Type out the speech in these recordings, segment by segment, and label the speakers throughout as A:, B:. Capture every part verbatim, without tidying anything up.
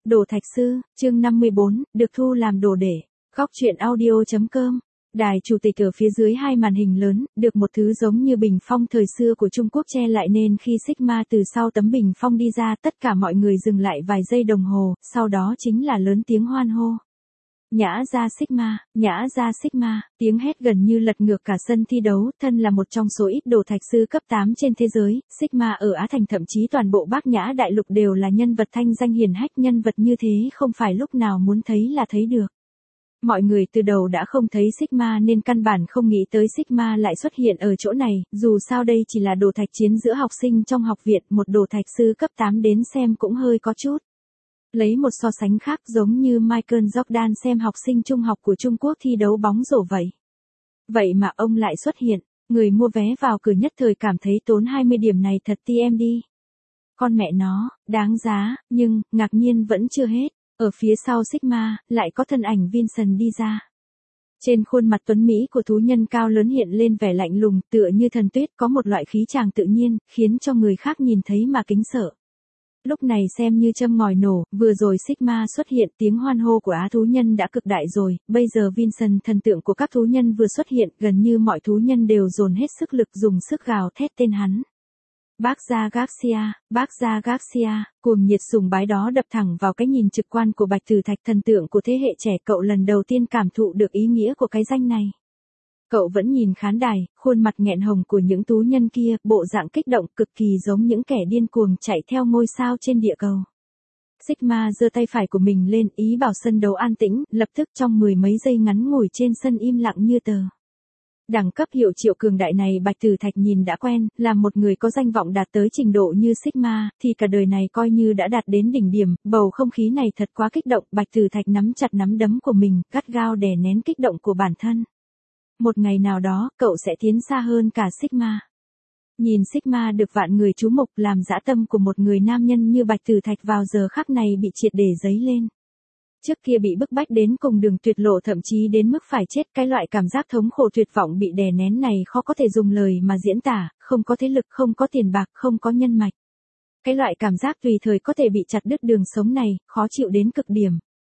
A: Đồ Thạch Sư, chương năm mươi bốn, được thu làm đồ để. Góc truyện audio.com. Đài chủ tịch ở phía dưới hai màn hình lớn, được một thứ giống như bình phong thời xưa của Trung Quốc che lại nên khi Sigma từ sau tấm bình phong đi ra tất cả mọi người dừng lại vài giây đồng hồ, sau đó chính là lớn tiếng hoan hô. Nhã ra Sigma, nhã ra Sigma, tiếng hét gần như lật ngược cả sân thi đấu, thân là một trong số ít đồ thạch sư cấp tám trên thế giới, Sigma ở Á Thành thậm chí toàn bộ Bát Nhã Đại Lục đều là nhân vật thanh danh hiển hách, nhân vật như thế không phải lúc nào muốn thấy là thấy được. Mọi người từ đầu đã không thấy Sigma nên căn bản không nghĩ tới Sigma lại xuất hiện ở chỗ này, dù sao đây chỉ là đồ thạch chiến giữa học sinh trong học viện, một đồ thạch sư cấp tám đến xem cũng hơi có chút. Lấy một so sánh khác giống như Michael Jordan xem học sinh trung học của Trung Quốc thi đấu bóng rổ vậy. Vậy mà ông lại xuất hiện, người mua vé vào cửa nhất thời cảm thấy tốn hai mươi điểm này thật tê em đi. Con mẹ nó, đáng giá, nhưng, ngạc nhiên vẫn chưa hết, ở phía sau Sigma, lại có thân ảnh Vincent đi ra. Trên khuôn mặt tuấn Mỹ của thú nhân cao lớn hiện lên vẻ lạnh lùng tựa như thần tuyết, có một loại khí chàng tự nhiên, khiến cho người khác nhìn thấy mà kính sợ. Lúc này xem như châm ngòi nổ, vừa rồi Sigma xuất hiện, tiếng hoan hô của Á thú nhân đã cực đại rồi, bây giờ Vincent thần tượng của các thú nhân vừa xuất hiện, gần như mọi thú nhân đều dồn hết sức lực dùng sức gào thét tên hắn. Bác Gia Garcia, bác Gia Garcia, cuồng nhiệt sùng bái đó đập thẳng vào cái nhìn trực quan của Bạch Tử Thạch, thần tượng của thế hệ trẻ, cậu lần đầu tiên cảm thụ được ý nghĩa của cái danh này. Cậu vẫn nhìn khán đài, khuôn mặt nghẹn hồng của những tú nhân kia, bộ dạng kích động cực kỳ giống những kẻ điên cuồng chạy theo ngôi sao trên địa cầu. Sigma giơ tay phải của mình lên, ý bảo sân đấu an tĩnh, lập tức trong mười mấy giây ngắn ngủi trên sân im lặng như tờ. Đẳng cấp hiệu triệu cường đại này Bạch Tử Thạch nhìn đã quen, là một người có danh vọng đạt tới trình độ như Sigma, thì cả đời này coi như đã đạt đến đỉnh điểm, bầu không khí này thật quá kích động, Bạch Tử Thạch nắm chặt nắm đấm của mình, gắt gao đè nén kích động của bản thân. Một ngày nào đó, cậu sẽ tiến xa hơn cả Sigma. Nhìn Sigma được vạn người chú mục, làm dã tâm của một người nam nhân như Bạch Tử Thạch vào giờ khắc này bị triệt để dấy lên. Trước kia bị bức bách đến cùng đường tuyệt lộ, thậm chí đến mức phải chết, cái loại cảm giác thống khổ tuyệt vọng bị đè nén này khó có thể dùng lời mà diễn tả, không có thế lực, không có tiền bạc, không có nhân mạch. Cái loại cảm giác tùy thời có thể bị chặt đứt đường sống này, khó chịu đến cực điểm.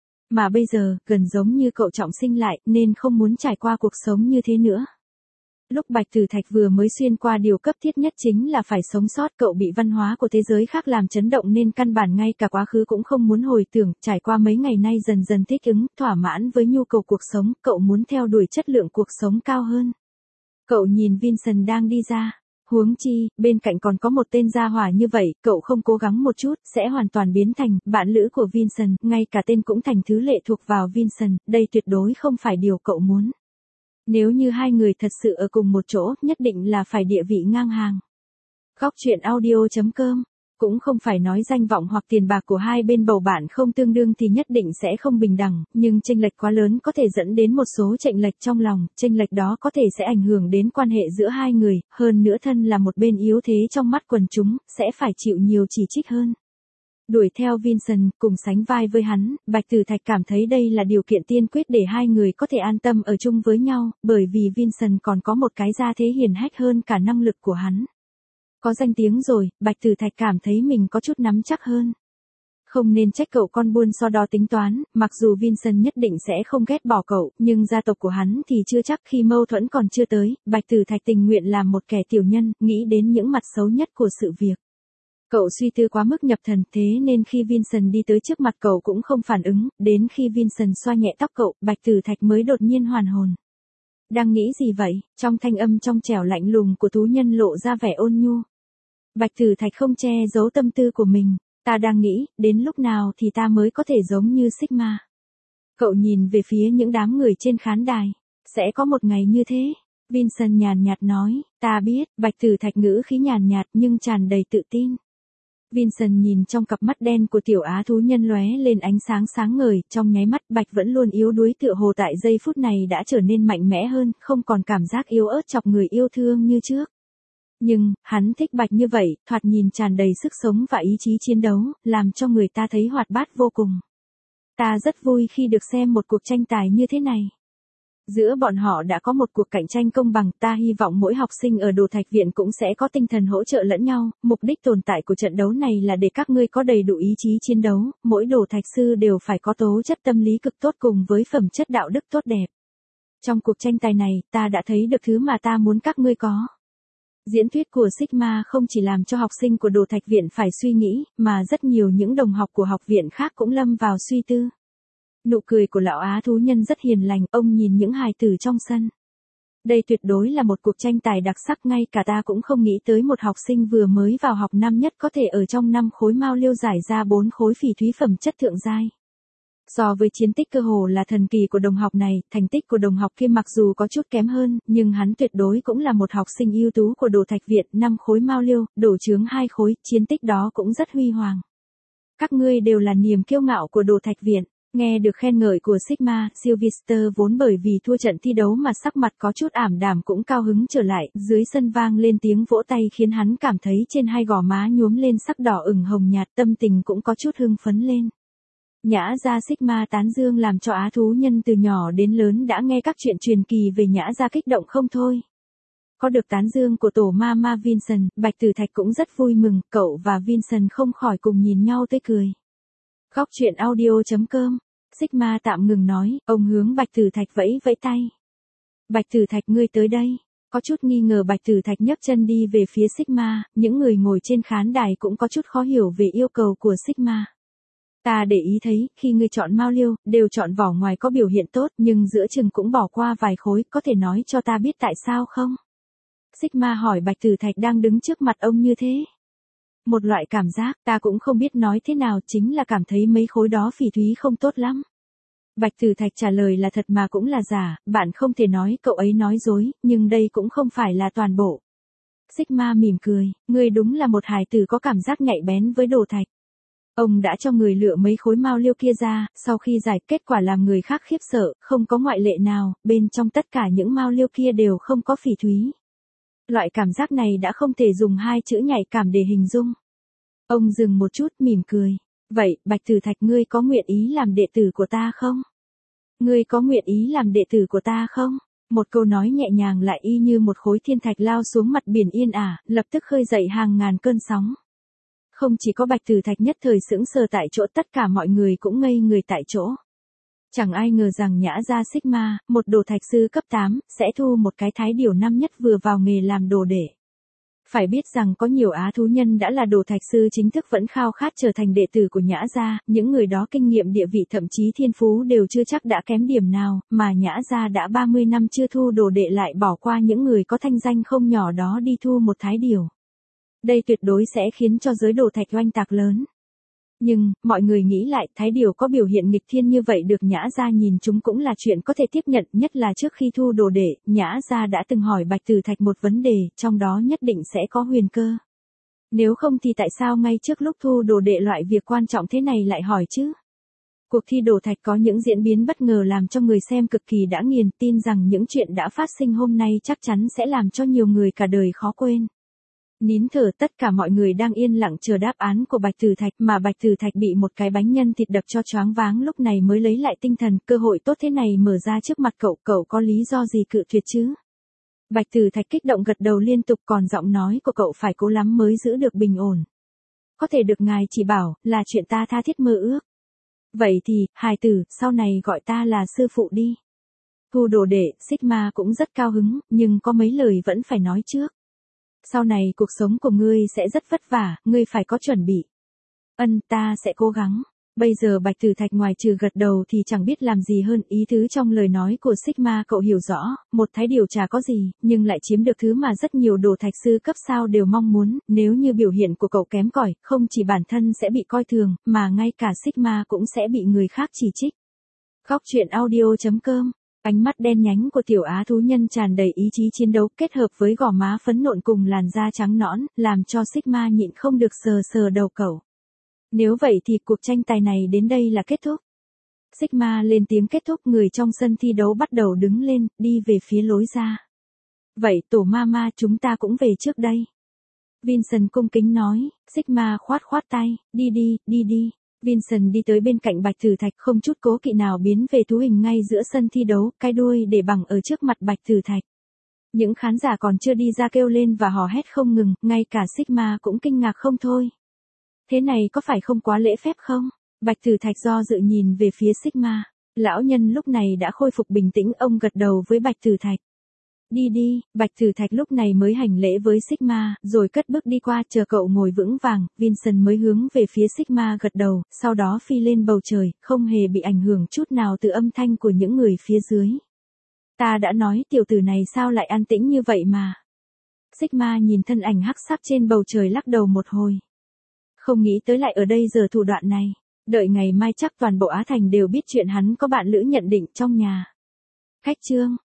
A: Mà bây giờ, gần giống như cậu trọng sinh lại, nên không muốn trải qua cuộc sống như thế nữa. Lúc Bạch Tử Thạch vừa mới xuyên qua điều cấp thiết nhất chính là phải sống sót, cậu bị văn hóa của thế giới khác làm chấn động nên căn bản ngay cả quá khứ cũng không muốn hồi tưởng, trải qua mấy ngày nay dần dần thích ứng, thỏa mãn với nhu cầu cuộc sống, cậu muốn theo đuổi chất lượng cuộc sống cao hơn. Cậu nhìn Vincent đang đi ra. Huống chi, bên cạnh còn có một tên gia hỏa như vậy, cậu không cố gắng một chút, sẽ hoàn toàn biến thành bạn lữ của Vincent, ngay cả tên cũng thành thứ lệ thuộc vào Vincent, đây tuyệt đối không phải điều cậu muốn. Nếu như hai người thật sự ở cùng một chỗ, nhất định là phải địa vị ngang hàng. Góc truyện audio.com. Cũng không phải nói danh vọng hoặc tiền bạc của hai bên bầu bạn không tương đương thì nhất định sẽ không bình đẳng, nhưng chênh lệch quá lớn có thể dẫn đến một số chênh lệch trong lòng, chênh lệch đó có thể sẽ ảnh hưởng đến quan hệ giữa hai người, hơn nữa thân là một bên yếu thế trong mắt quần chúng, sẽ phải chịu nhiều chỉ trích hơn. Đuổi theo Vincent, cùng sánh vai với hắn, Bạch Tử Thạch cảm thấy đây là điều kiện tiên quyết để hai người có thể an tâm ở chung với nhau, bởi vì Vincent còn có một cái gia thế hiển hách hơn cả năng lực của hắn. Có danh tiếng rồi, Bạch Tử Thạch cảm thấy mình có chút nắm chắc hơn. Không nên trách cậu con buôn so đo tính toán, mặc dù Vincent nhất định sẽ không ghét bỏ cậu, nhưng gia tộc của hắn thì chưa chắc, khi mâu thuẫn còn chưa tới, Bạch Tử Thạch tình nguyện làm một kẻ tiểu nhân, nghĩ đến những mặt xấu nhất của sự việc. Cậu suy tư quá mức nhập thần, thế nên khi Vincent đi tới trước mặt cậu cũng không phản ứng, đến khi Vincent xoa nhẹ tóc cậu, Bạch Tử Thạch mới đột nhiên hoàn hồn. Đang nghĩ gì vậy? Trong thanh âm trong trẻo lạnh lùng của thú nhân lộ ra vẻ ôn nhu. Bạch Tử Thạch không che giấu tâm tư của mình, ta đang nghĩ, đến lúc nào thì ta mới có thể giống như Sigma. Cậu nhìn về phía những đám người trên khán đài, sẽ có một ngày như thế. Vincent nhàn nhạt nói, ta biết, Bạch Tử Thạch ngữ khí nhàn nhạt nhưng tràn đầy tự tin. Vincent nhìn trong cặp mắt đen của tiểu Á thú nhân lóe lên ánh sáng sáng ngời, trong nháy mắt Bạch vẫn luôn yếu đuối tựa hồ tại giây phút này đã trở nên mạnh mẽ hơn, không còn cảm giác yếu ớt chọc người yêu thương như trước. Nhưng, hắn thích Bạch như vậy, thoạt nhìn tràn đầy sức sống và ý chí chiến đấu, làm cho người ta thấy hoạt bát vô cùng. Ta rất vui khi được xem một cuộc tranh tài như thế này. Giữa bọn họ đã có một cuộc cạnh tranh công bằng, ta hy vọng mỗi học sinh ở Đồ Thạch Viện cũng sẽ có tinh thần hỗ trợ lẫn nhau, mục đích tồn tại của trận đấu này là để các ngươi có đầy đủ ý chí chiến đấu, mỗi đồ thạch sư đều phải có tố chất tâm lý cực tốt cùng với phẩm chất đạo đức tốt đẹp. Trong cuộc tranh tài này, ta đã thấy được thứ mà ta muốn các ngươi có. Diễn thuyết của Sigma không chỉ làm cho học sinh của Đồ Thạch Viện phải suy nghĩ, mà rất nhiều những đồng học của học viện khác cũng lâm vào suy tư. Nụ cười của lão á thú nhân rất hiền lành, ông nhìn những hài tử trong sân. Đây tuyệt đối là một cuộc tranh tài đặc sắc, ngay cả ta cũng không nghĩ tới một học sinh vừa mới vào học năm nhất có thể ở trong năm khối mao liêu giải ra bốn khối phỉ thúy phẩm chất thượng giai. So với chiến tích cơ hồ là thần kỳ của đồng học này, thành tích của đồng học kia mặc dù có chút kém hơn, nhưng hắn tuyệt đối cũng là một học sinh ưu tú của Đồ Thạch Viện, năm khối mao liêu, đổ chướng hai khối, chiến tích đó cũng rất huy hoàng. Các ngươi đều là niềm kiêu ngạo của Đồ Thạch Viện. Nghe được khen ngợi của Sigma, Sylvester vốn bởi vì thua trận thi đấu mà sắc mặt có chút ảm đạm cũng cao hứng trở lại, dưới sân vang lên tiếng vỗ tay khiến hắn cảm thấy trên hai gò má nhuốm lên sắc đỏ ửng hồng nhạt, tâm tình cũng có chút hưng phấn lên. Nhã gia Sigma tán dương làm cho á thú nhân từ nhỏ đến lớn đã nghe các chuyện truyền kỳ về Nhã gia kích động không thôi. Có được tán dương của tổ Mama Vincent, Bạch Tử Thạch cũng rất vui mừng, cậu và Vincent không khỏi cùng nhìn nhau tươi cười. Góc truyện audio chấm com. Sigma tạm ngừng nói, ông hướng Bạch Tử Thạch vẫy vẫy tay. Bạch Tử Thạch, ngươi tới đây. Có chút nghi ngờ Bạch Tử Thạch nhấc chân đi về phía Sigma, những người ngồi trên khán đài cũng có chút khó hiểu về yêu cầu của Sigma. Ta để ý thấy, khi ngươi chọn mao liêu, đều chọn vỏ ngoài có biểu hiện tốt, nhưng giữa chừng cũng bỏ qua vài khối, có thể nói cho ta biết tại sao không? Sigma hỏi Bạch Tử Thạch đang đứng trước mặt ông như thế. Một loại cảm giác, ta cũng không biết nói thế nào, chính là cảm thấy mấy khối đó phỉ thúy không tốt lắm. Bạch Tử Thạch trả lời là thật mà cũng là giả, bạn không thể nói cậu ấy nói dối, nhưng đây cũng không phải là toàn bộ. Sigma mỉm cười, ngươi đúng là một hài tử có cảm giác nhạy bén với đồ thạch. Ông đã cho người lựa mấy khối mao liêu kia ra, sau khi giải kết quả làm người khác khiếp sợ, không có ngoại lệ nào, bên trong tất cả những mao liêu kia đều không có phỉ thúy. Loại cảm giác này đã không thể dùng hai chữ nhạy cảm để hình dung. Ông dừng một chút mỉm cười. Vậy, Bạch Tử Thạch, ngươi có nguyện ý làm đệ tử của ta không? Ngươi có nguyện ý làm đệ tử của ta không? Một câu nói nhẹ nhàng lại y như một khối thiên thạch lao xuống mặt biển yên ả, lập tức khơi dậy hàng ngàn cơn sóng. Không chỉ có Bạch Tử Thạch nhất thời sững sờ tại chỗ, tất cả mọi người cũng ngây người tại chỗ. Chẳng ai ngờ rằng Nhã gia Sigma, một đồ thạch sư cấp tám, sẽ thu một cái thái điểu năm nhất vừa vào nghề làm đồ đệ. Phải biết rằng có nhiều á thú nhân đã là đồ thạch sư chính thức vẫn khao khát trở thành đệ tử của Nhã gia, những người đó kinh nghiệm địa vị thậm chí thiên phú đều chưa chắc đã kém điểm nào, mà Nhã gia đã ba mươi năm chưa thu đồ đệ lại bỏ qua những người có thanh danh không nhỏ đó đi thu một thái điểu. Đây tuyệt đối sẽ khiến cho giới đồ thạch oanh tạc lớn. Nhưng, mọi người nghĩ lại, thái điểu có biểu hiện nghịch thiên như vậy được Nhã gia nhìn chúng cũng là chuyện có thể tiếp nhận, nhất là trước khi thu đồ đệ, Nhã gia đã từng hỏi Bạch Tử Thạch một vấn đề, trong đó nhất định sẽ có huyền cơ. Nếu không thì tại sao ngay trước lúc thu đồ đệ loại việc quan trọng thế này lại hỏi chứ? Cuộc thi đồ thạch có những diễn biến bất ngờ làm cho người xem cực kỳ đã nghiền, tin rằng những chuyện đã phát sinh hôm nay chắc chắn sẽ làm cho nhiều người cả đời khó quên. Nín thở, tất cả mọi người đang yên lặng chờ đáp án của Bạch Tử Thạch, mà Bạch Tử Thạch bị một cái bánh nhân thịt đập cho choáng váng, lúc này mới lấy lại tinh thần, cơ hội tốt thế này mở ra trước mặt cậu, cậu có lý do gì cự tuyệt chứ? Bạch Tử Thạch kích động gật đầu liên tục, còn giọng nói của cậu phải cố lắm mới giữ được bình ổn. Có thể được ngài chỉ bảo, là chuyện ta tha thiết mơ ước. Vậy thì, hài tử, sau này gọi ta là sư phụ đi. Thu đồ đệ, Sigma cũng rất cao hứng, nhưng có mấy lời vẫn phải nói trước. Sau này cuộc sống của ngươi sẽ rất vất vả, ngươi phải có chuẩn bị. Ân, ta sẽ cố gắng. Bây giờ Bạch Tử Thạch ngoài trừ gật đầu thì chẳng biết làm gì hơn, ý tứ trong lời nói của Sigma cậu hiểu rõ, một thái điểu chả có gì, nhưng lại chiếm được thứ mà rất nhiều đồ thạch sư cấp sao đều mong muốn, nếu như biểu hiện của cậu kém cỏi, không chỉ bản thân sẽ bị coi thường, mà ngay cả Sigma cũng sẽ bị người khác chỉ trích. Góc truyện audio chấm com. Ánh mắt đen nhánh của tiểu á thú nhân tràn đầy ý chí chiến đấu, kết hợp với gò má phấn nộn cùng làn da trắng nõn, làm cho Sigma nhịn không được sờ sờ đầu cậu. Nếu vậy thì cuộc tranh tài này đến đây là kết thúc. Sigma lên tiếng kết thúc, người trong sân thi đấu bắt đầu đứng lên, đi về phía lối ra. Vậy tổ Mama, chúng ta cũng về trước đây. Vincent cung kính nói, Sigma khoát khoát tay, đi đi, đi đi. Vincent đi tới bên cạnh Bạch Tử Thạch không chút cố kỵ nào biến về thú hình ngay giữa sân thi đấu, cái đuôi để bằng ở trước mặt Bạch Tử Thạch. Những khán giả còn chưa đi ra kêu lên và hò hét không ngừng, ngay cả Sigma cũng kinh ngạc không thôi. Thế này có phải không quá lễ phép không? Bạch Tử Thạch do dự nhìn về phía Sigma. Lão nhân lúc này đã khôi phục bình tĩnh, ông gật đầu với Bạch Tử Thạch. Đi đi, Bạch Tử Thạch lúc này mới hành lễ với Sigma, rồi cất bước đi qua, chờ cậu ngồi vững vàng, Vincent mới hướng về phía Sigma gật đầu, sau đó phi lên bầu trời, không hề bị ảnh hưởng chút nào từ âm thanh của những người phía dưới. Ta đã nói tiểu tử này sao lại an tĩnh như vậy mà. Sigma nhìn thân ảnh hắc sắc trên bầu trời lắc đầu một hồi. Không nghĩ tới lại ở đây giờ thủ đoạn này. Đợi ngày mai chắc toàn bộ Á Thành đều biết chuyện hắn có bạn lữ nhận định trong nhà. Khách trương.